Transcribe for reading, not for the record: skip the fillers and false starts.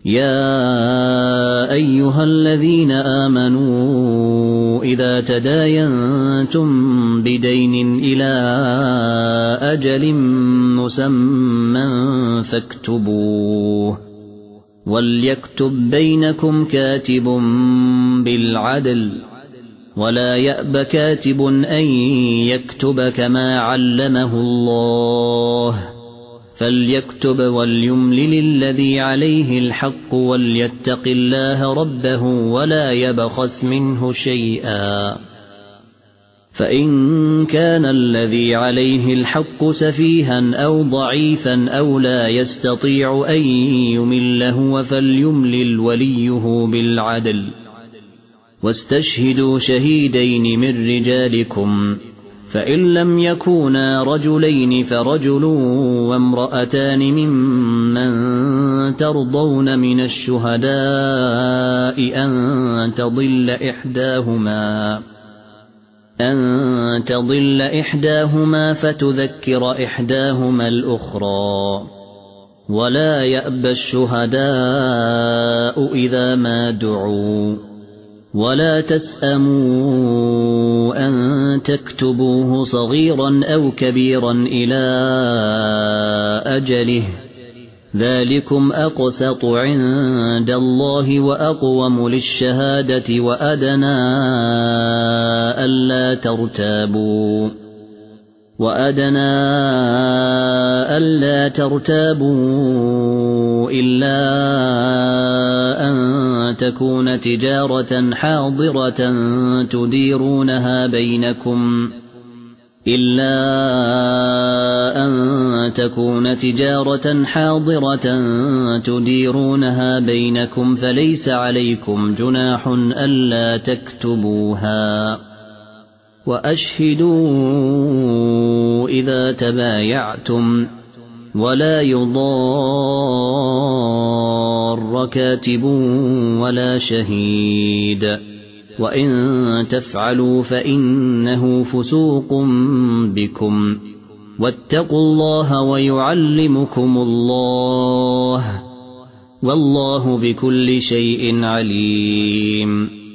يا أيها الذين آمنوا إذا تداينتم بدين إلى أجل مسمى فاكتبوه وليكتب بينكم كاتب بالعدل ولا يأب كاتب أن يكتب كما علمه الله فليكتب وليملل الذي عليه الحق وليتق الله ربه ولا يبخس منه شيئا فإن كان الذي عليه الحق سفيها أو ضعيفا أو لا يستطيع أن يمله فليملل وليه بالعدل واستشهدوا شهيدين من رجالكم فإن لم يكونا رجلين فرجل وامرأتان ممن ترضون من الشهداء أن تضل إحداهما فتذكر إحداهما الأخرى ولا يأبى الشهداء إذا ما دعوا ولا تسأموا أن تكتبوه صغيرا أو كبيرا إلى أجله ذلكم أقسط عند الله وأقوم للشهادة وأدنى ألا ترتابوا إلا أن تكون تجارة حاضرة تديرونها بينكم فليس عليكم جناح ألا تكتبوها وأشهدوا إذا تبايعتم ولا يضار كاتب ولا شهيد وإن تفعلوا فإنه فسوق بكم واتقوا الله ويعلمكم الله والله بكل شيء عليم